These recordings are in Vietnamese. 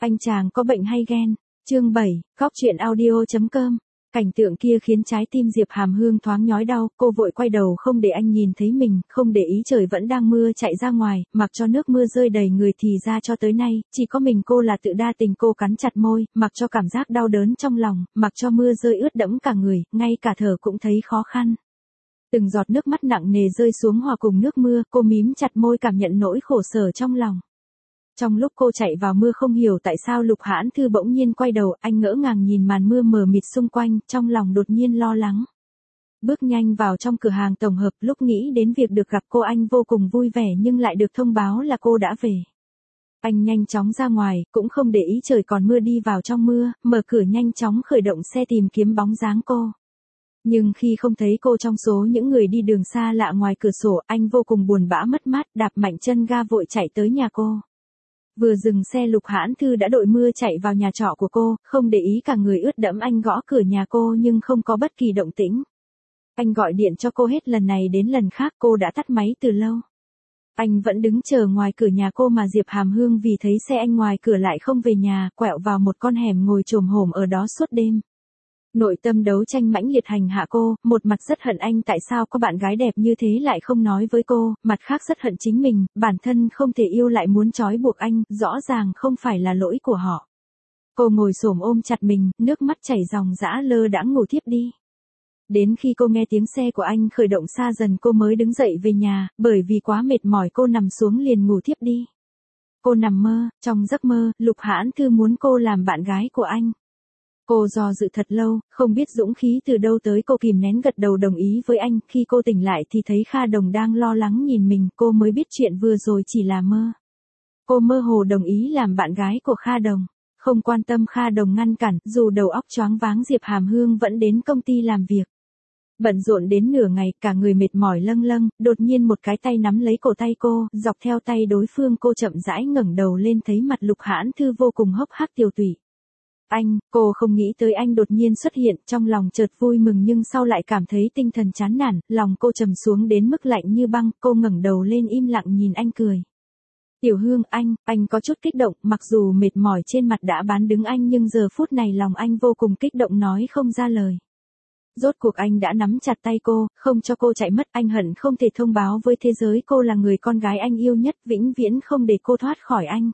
Anh chàng có bệnh hay ghen? Chương 7, Góc truyện audio.com. Cảnh tượng kia khiến trái tim Diệp Hàm Hương thoáng nhói đau, cô vội quay đầu không để anh nhìn thấy mình, không để ý trời vẫn đang mưa chạy ra ngoài, mặc cho nước mưa rơi đầy người thì ra cho tới nay, chỉ có mình cô là tự đa tình. Cô cắn chặt môi, mặc cho cảm giác đau đớn trong lòng, mặc cho mưa rơi ướt đẫm cả người, ngay cả thở cũng thấy khó khăn. Từng giọt nước mắt nặng nề rơi xuống hòa cùng nước mưa, cô mím chặt môi cảm nhận nỗi khổ sở trong lòng. Trong lúc cô chạy vào mưa không hiểu tại sao Lục Hãn Thư bỗng nhiên quay đầu, anh ngỡ ngàng nhìn màn mưa mờ mịt xung quanh, trong lòng đột nhiên lo lắng. Bước nhanh vào trong cửa hàng tổng hợp, lúc nghĩ đến việc được gặp cô anh vô cùng vui vẻ nhưng lại được thông báo là cô đã về. Anh nhanh chóng ra ngoài, cũng không để ý trời còn mưa đi vào trong mưa, mở cửa nhanh chóng khởi động xe tìm kiếm bóng dáng cô. Nhưng khi không thấy cô trong số những người đi đường xa lạ ngoài cửa sổ, anh vô cùng buồn bã mất mát, đạp mạnh chân ga vội chạy tới nhà cô. Vừa dừng xe Lục Hãn Thư đã đội mưa chạy vào nhà trọ của cô, không để ý cả người ướt đẫm anh gõ cửa nhà cô nhưng không có bất kỳ động tĩnh. Anh gọi điện cho cô hết lần này đến lần khác, cô đã tắt máy từ lâu. Anh vẫn đứng chờ ngoài cửa nhà cô mà Diệp Hàm Hương vì thấy xe anh ngoài cửa lại không về nhà, quẹo vào một con hẻm ngồi chồm hổm ở đó suốt đêm. Nội tâm đấu tranh mãnh liệt hành hạ cô, một mặt rất hận anh tại sao có bạn gái đẹp như thế lại không nói với cô, mặt khác rất hận chính mình, bản thân không thể yêu lại muốn trói buộc anh, rõ ràng không phải là lỗi của họ. Cô ngồi xổm ôm chặt mình, nước mắt chảy ròng rã lơ đãng ngủ thiếp đi. Đến khi cô nghe tiếng xe của anh khởi động xa dần cô mới đứng dậy về nhà, bởi vì quá mệt mỏi cô nằm xuống liền ngủ thiếp đi. Cô nằm mơ, trong giấc mơ, Lục Hãn Thư muốn cô làm bạn gái của anh. Cô do dự thật lâu, không biết dũng khí từ đâu tới, cô kìm nén gật đầu đồng ý với anh. Khi cô tỉnh lại thì thấy Kha Đồng đang lo lắng nhìn mình, cô mới biết chuyện vừa rồi chỉ là mơ. Cô mơ hồ đồng ý làm bạn gái của Kha Đồng. Không quan tâm Kha Đồng ngăn cản, dù đầu óc choáng váng Diệp Hàm Hương vẫn đến công ty làm việc. Bận rộn đến nửa ngày, cả người mệt mỏi lâng lâng, đột nhiên một cái tay nắm lấy cổ tay cô, dọc theo tay đối phương cô chậm rãi ngẩng đầu lên thấy mặt Lục Hãn Thư vô cùng hốc hác tiều tụy. Anh, cô không nghĩ tới anh đột nhiên xuất hiện, trong lòng chợt vui mừng nhưng sau lại cảm thấy tinh thần chán nản, lòng cô trầm xuống đến mức lạnh như băng, cô ngẩng đầu lên im lặng nhìn anh cười. Tiểu Hương, anh có chút kích động, mặc dù mệt mỏi trên mặt đã bán đứng anh nhưng giờ phút này lòng anh vô cùng kích động nói không ra lời. Rốt cuộc anh đã nắm chặt tay cô, không cho cô chạy mất, anh hận không thể thông báo với thế giới cô là người con gái anh yêu nhất, vĩnh viễn không để cô thoát khỏi anh.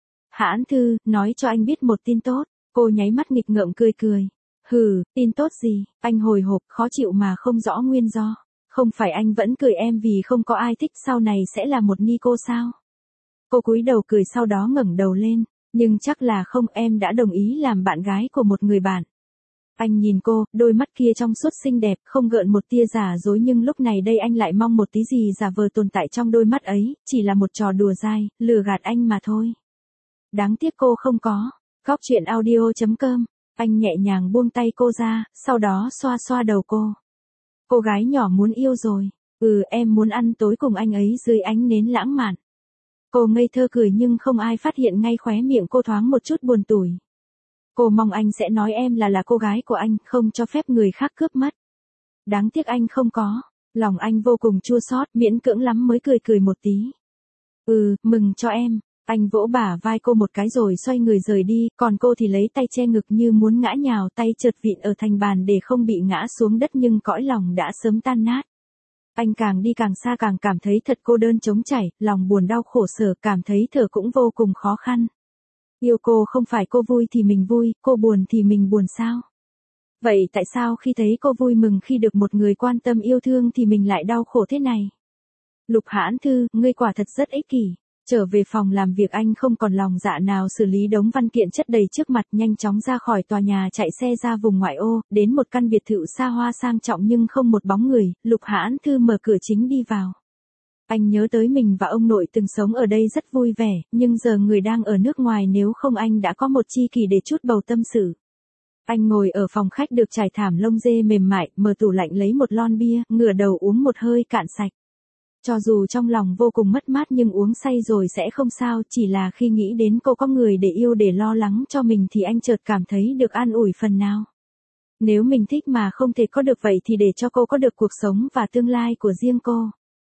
Hãn Thư, nói cho anh biết một tin tốt. Cô nháy mắt nghịch ngợm cười cười. Hừ, tin tốt gì? Anh hồi hộp, khó chịu mà không rõ nguyên do. Không phải anh vẫn cười em vì không có ai thích sau này sẽ là một ni cô sao? Cô cúi đầu cười sau đó ngẩng đầu lên. Nhưng chắc là không, em đã đồng ý làm bạn gái của một người bạn. Anh nhìn cô, đôi mắt kia trong suốt xinh đẹp, không gợn một tia giả dối nhưng lúc này đây anh lại mong một tí gì giả vờ tồn tại trong đôi mắt ấy, chỉ là một trò đùa dai, lừa gạt anh mà thôi. Đáng tiếc cô không có. Góc truyện audio.com, anh nhẹ nhàng buông tay cô ra, sau đó xoa xoa đầu cô. Cô gái nhỏ muốn yêu rồi. Em muốn ăn tối cùng anh ấy dưới ánh nến lãng mạn. Cô ngây thơ cười nhưng không ai phát hiện, ngay khóe miệng cô thoáng một chút buồn tủi. Cô mong anh sẽ nói em là cô gái của anh, không cho phép người khác cướp mất. Đáng tiếc anh không có. Lòng anh vô cùng chua xót, miễn cưỡng lắm mới cười một tí. Mừng cho em. Anh vỗ bả vai cô một cái rồi xoay người rời đi, còn cô thì lấy tay che ngực như muốn ngã nhào, tay chợt vịn ở thành bàn để không bị ngã xuống đất nhưng cõi lòng đã sớm tan nát. Anh càng đi càng xa càng cảm thấy thật cô đơn trống trải, lòng buồn đau khổ sở, cảm thấy thở cũng vô cùng khó khăn. Yêu cô không phải cô vui thì mình vui, cô buồn thì mình buồn sao? Vậy tại sao khi thấy cô vui mừng khi được một người quan tâm yêu thương thì mình lại đau khổ thế này? Lục Hãn Thư, ngươi quả thật rất ích kỷ. Trở về phòng làm việc anh không còn lòng dạ nào xử lý đống văn kiện chất đầy trước mặt, nhanh chóng ra khỏi tòa nhà chạy xe ra vùng ngoại ô, đến một căn biệt thự xa hoa sang trọng nhưng không một bóng người. Lục Hãn Thư mở cửa chính đi vào. Anh nhớ tới mình và ông nội từng sống ở đây rất vui vẻ, nhưng giờ người đang ở nước ngoài, nếu không anh đã có một tri kỷ để chút bầu tâm sự. Anh ngồi ở phòng khách được trải thảm lông dê mềm mại, mở tủ lạnh lấy một lon bia, ngửa đầu uống một hơi cạn sạch. Cho dù trong lòng vô cùng mất mát nhưng uống say rồi sẽ không sao, chỉ là khi nghĩ đến cô có người để yêu để lo lắng cho mình thì anh chợt cảm thấy được an ủi phần nào. Nếu mình thích mà không thể có được vậy thì để cho cô có được cuộc sống và tương lai của riêng cô.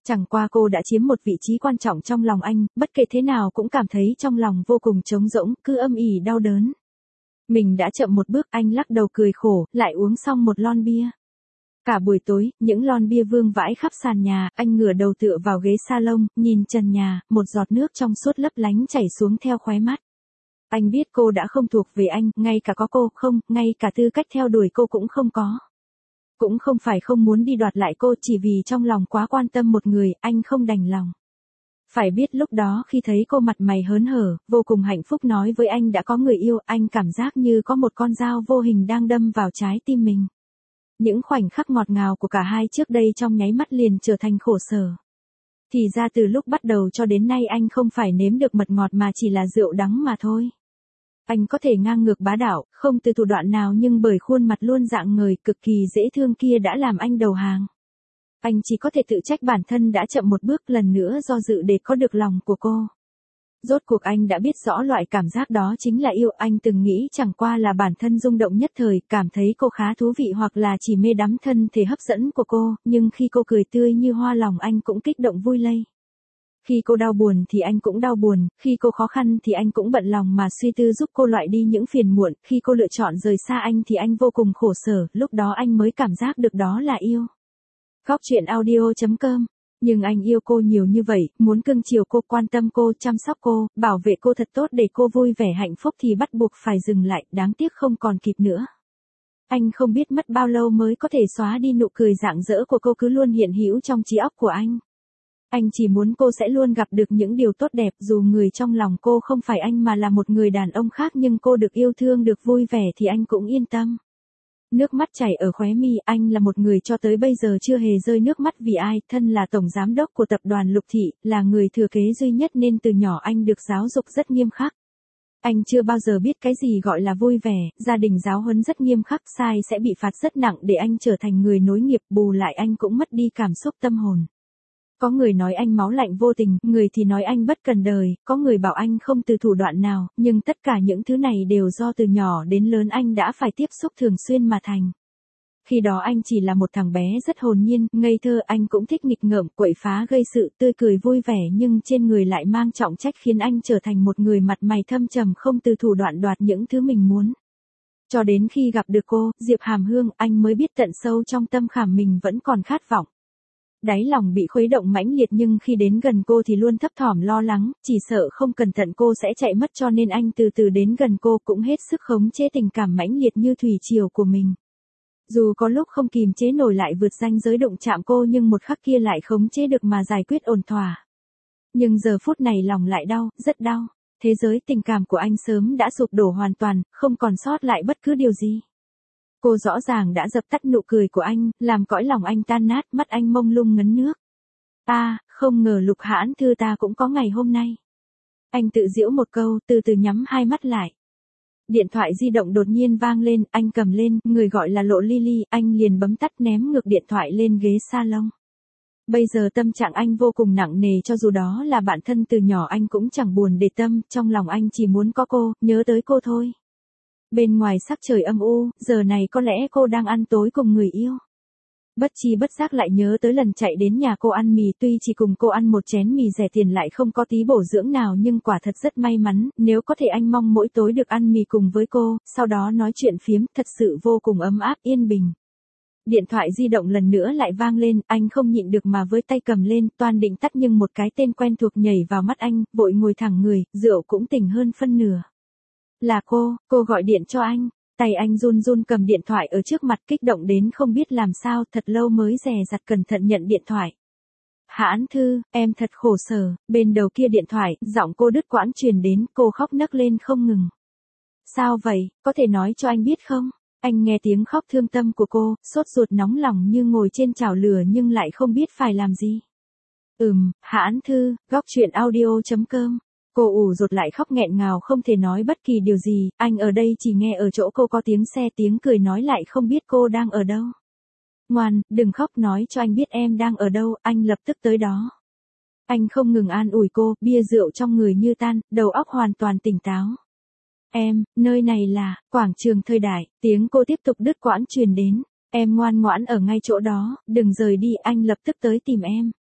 Chẳng qua cô đã chiếm một vị trí quan trọng trong lòng anh, bất kể thế nào cũng cảm thấy trong lòng vô cùng trống rỗng, cứ âm ỉ đau đớn. Mình đã chậm một bước, anh lắc đầu cười khổ, lại uống xong một lon bia. Cả buổi tối, những lon bia vương vãi khắp sàn nhà, anh ngửa đầu tựa vào ghế salon, nhìn trần nhà, một giọt nước trong suốt lấp lánh chảy xuống theo khóe mắt. Anh biết cô đã không thuộc về anh, ngay cả có cô không, ngay cả tư cách theo đuổi cô cũng không có. Cũng không phải không muốn đi đoạt lại cô, chỉ vì trong lòng quá quan tâm một người, anh không đành lòng. Phải biết lúc đó khi thấy cô mặt mày hớn hở, vô cùng hạnh phúc nói với anh đã có người yêu, anh cảm giác như có một con dao vô hình đang đâm vào trái tim mình. Những khoảnh khắc ngọt ngào của cả hai trước đây trong nháy mắt liền trở thành khổ sở. Thì ra từ lúc bắt đầu cho đến nay anh không phải nếm được mật ngọt mà chỉ là rượu đắng mà thôi. Anh có thể ngang ngược bá đạo, không từ thủ đoạn nào nhưng bởi khuôn mặt luôn rạng ngời cực kỳ dễ thương kia đã làm anh đầu hàng. Anh chỉ có thể tự trách bản thân đã chậm một bước lần nữa do dự để có được lòng của cô. Rốt cuộc anh đã biết rõ loại cảm giác đó chính là yêu, anh từng nghĩ chẳng qua là bản thân rung động nhất thời, cảm thấy cô khá thú vị hoặc là chỉ mê đắm thân thể hấp dẫn của cô, nhưng khi cô cười tươi như hoa lòng anh cũng kích động vui lây. Khi cô đau buồn thì anh cũng đau buồn, khi cô khó khăn thì anh cũng bận lòng mà suy tư giúp cô loại đi những phiền muộn, khi cô lựa chọn rời xa anh thì anh vô cùng khổ sở, lúc đó anh mới cảm giác được đó là yêu. Góc truyện audio.com. Nhưng anh yêu cô nhiều như vậy, muốn cưng chiều cô, quan tâm cô, chăm sóc cô, bảo vệ cô thật tốt để cô vui vẻ hạnh phúc thì bắt buộc phải dừng lại, đáng tiếc không còn kịp nữa. Anh không biết mất bao lâu mới có thể xóa đi nụ cười rạng rỡ của cô cứ luôn hiện hữu trong trí óc của anh. Anh chỉ muốn cô sẽ luôn gặp được những điều tốt đẹp dù người trong lòng cô không phải anh mà là một người đàn ông khác nhưng cô được yêu thương được vui vẻ thì anh cũng yên tâm. Nước mắt chảy ở khóe mi, anh là một người cho tới bây giờ chưa hề rơi nước mắt vì ai, thân là tổng giám đốc của tập đoàn Lục Thị, là người thừa kế duy nhất nên từ nhỏ anh được giáo dục rất nghiêm khắc. Anh chưa bao giờ biết cái gì gọi là vui vẻ, gia đình giáo huấn rất nghiêm khắc, sai sẽ bị phạt rất nặng để anh trở thành người nối nghiệp, bù lại anh cũng mất đi cảm xúc tâm hồn. Có người nói anh máu lạnh vô tình, người thì nói anh bất cần đời, có người bảo anh không từ thủ đoạn nào, nhưng tất cả những thứ này đều do từ nhỏ đến lớn anh đã phải tiếp xúc thường xuyên mà thành. Khi đó anh chỉ là một thằng bé rất hồn nhiên, ngây thơ, anh cũng thích nghịch ngợm, quậy phá gây sự, tươi cười vui vẻ nhưng trên người lại mang trọng trách khiến anh trở thành một người mặt mày thâm trầm không từ thủ đoạn đoạt những thứ mình muốn. Cho đến khi gặp được cô, Diệp Hàm Hương, anh mới biết tận sâu trong tâm khảm mình vẫn còn khát vọng. Đáy lòng bị khuấy động mãnh liệt nhưng khi đến gần cô thì luôn thấp thỏm lo lắng, chỉ sợ không cẩn thận cô sẽ chạy mất cho nên anh từ từ đến gần cô cũng hết sức khống chế tình cảm mãnh liệt như thủy triều của mình. Dù có lúc không kìm chế nổi lại vượt ranh giới đụng chạm cô nhưng một khắc kia lại khống chế được mà giải quyết ổn thỏa. Nhưng giờ phút này lòng lại đau, rất đau. Thế giới tình cảm của anh sớm đã sụp đổ hoàn toàn, không còn sót lại bất cứ điều gì. Cô rõ ràng đã dập tắt nụ cười của anh, làm cõi lòng anh tan nát, mắt anh mông lung ngấn nước. Không ngờ Lục Hãn Thư ta cũng có ngày hôm nay. Anh tự giễu một câu, từ từ nhắm hai mắt lại. Điện thoại di động đột nhiên vang lên, anh cầm lên, người gọi là Lộ Lily, anh liền bấm tắt ném ngược điện thoại lên ghế salon. Bây giờ tâm trạng anh vô cùng nặng nề cho dù đó là bạn thân từ nhỏ anh cũng chẳng buồn để tâm, trong lòng anh chỉ muốn có cô, nhớ tới cô thôi. Bên ngoài sắc trời âm u, giờ này có lẽ cô đang ăn tối cùng người yêu. Bất chi bất giác lại nhớ tới lần chạy đến nhà cô ăn mì, tuy chỉ cùng cô ăn một chén mì rẻ tiền lại không có tí bổ dưỡng nào nhưng quả thật rất may mắn, nếu có thể anh mong mỗi tối được ăn mì cùng với cô, sau đó nói chuyện phiếm, thật sự vô cùng ấm áp yên bình. Điện thoại di động lần nữa lại vang lên, anh không nhịn được mà với tay cầm lên, toan định tắt nhưng một cái tên quen thuộc nhảy vào mắt anh, vội ngồi thẳng người, rượu cũng tỉnh hơn phân nửa. Là cô gọi điện cho anh. Tay anh run run cầm điện thoại ở trước mặt kích động đến không biết làm sao, thật lâu mới dè dặt cẩn thận nhận điện thoại. Hãn Thư, em thật khổ sở, bên đầu kia điện thoại, giọng cô đứt quãng truyền đến, cô khóc nấc lên không ngừng. Sao vậy, có thể nói cho anh biết không? Anh nghe tiếng khóc thương tâm của cô, sốt ruột nóng lòng như ngồi trên chảo lửa nhưng lại không biết phải làm gì. Hãn Thư, góc truyện audio.com. Cô ủ rột lại khóc nghẹn ngào không thể nói bất kỳ điều gì, anh ở đây chỉ nghe ở chỗ cô có tiếng xe tiếng cười nói lại không biết cô đang ở đâu. Ngoan, đừng khóc nói cho anh biết em đang ở đâu, anh lập tức tới đó. Anh không ngừng an ủi cô, bia rượu trong người như tan, đầu óc hoàn toàn tỉnh táo. Em, nơi này là, quảng trường Thời Đại, tiếng cô tiếp tục đứt quãng truyền đến. Em ngoan ngoãn ở ngay chỗ đó, đừng rời đi, anh lập tức tới tìm em.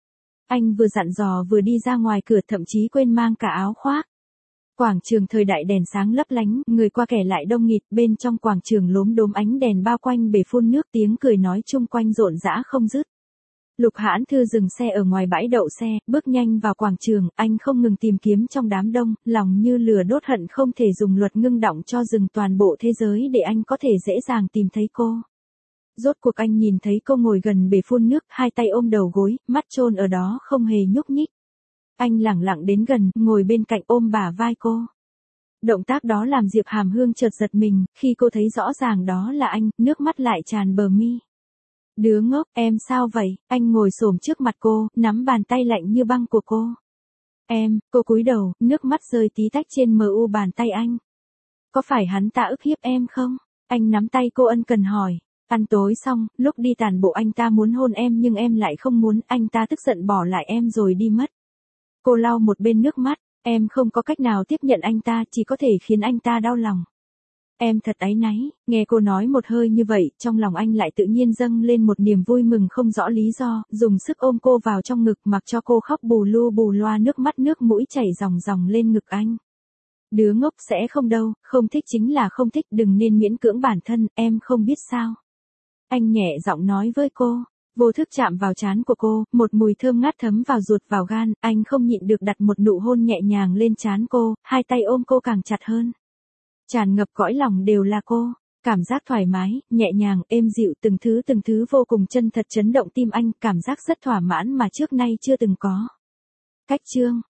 Anh vừa dặn dò vừa đi ra ngoài cửa, thậm chí quên mang cả áo khoác. Quảng trường thời đại đèn sáng lấp lánh, người qua kẻ lại đông nghịt, bên trong quảng trường lốm đốm ánh đèn bao quanh bể phun nước, tiếng cười nói chung quanh rộn rã không dứt. Lục Hãn Thư dừng xe ở ngoài bãi đậu xe, bước nhanh vào quảng trường, anh không ngừng tìm kiếm trong đám đông, lòng như lửa đốt, hận không thể dùng luật ngưng động cho dừng toàn bộ thế giới để anh có thể dễ dàng tìm thấy cô. Rốt cuộc anh nhìn thấy cô ngồi gần bể phun nước, hai tay ôm đầu gối, mắt chôn ở đó không hề nhúc nhích. Anh lẳng lặng đến gần, ngồi bên cạnh ôm bả vai cô. Động tác đó làm Diệp Hàm Hương chợt giật mình, khi cô thấy rõ ràng đó là anh, nước mắt lại tràn bờ mi. Đứa ngốc, em sao vậy? Anh ngồi xổm trước mặt cô, nắm bàn tay lạnh như băng của cô. Cô cúi đầu, nước mắt rơi tí tách trên mu bàn tay anh. Có phải hắn ta ức hiếp em không? Anh nắm tay cô ân cần hỏi. Ăn tối xong, lúc đi tàn bộ anh ta muốn hôn em nhưng em lại không muốn, anh ta tức giận bỏ lại em rồi đi mất. Cô lau một bên nước mắt, em không có cách nào tiếp nhận anh ta, chỉ có thể khiến anh ta đau lòng. Em thật áy náy. Nghe cô nói một hơi như vậy, trong lòng anh lại tự nhiên dâng lên một niềm vui mừng không rõ lý do, dùng sức ôm cô vào trong ngực, mặc cho cô khóc bù lu bù loa, nước mắt nước mũi chảy ròng ròng lên ngực anh. Đứa ngốc, sẽ không đâu, không thích chính là không thích, đừng nên miễn cưỡng bản thân, em không biết sao. Anh nhẹ giọng nói với cô. Vô thức chạm vào trán của cô, một mùi thơm ngát thấm vào ruột vào gan, anh không nhịn được đặt một nụ hôn nhẹ nhàng lên trán cô, hai tay ôm cô càng chặt hơn. Tràn ngập cõi lòng đều là cô, cảm giác thoải mái, nhẹ nhàng, êm dịu, từng thứ vô cùng chân thật chấn động tim anh, cảm giác rất thỏa mãn mà trước nay chưa từng có. Cách chương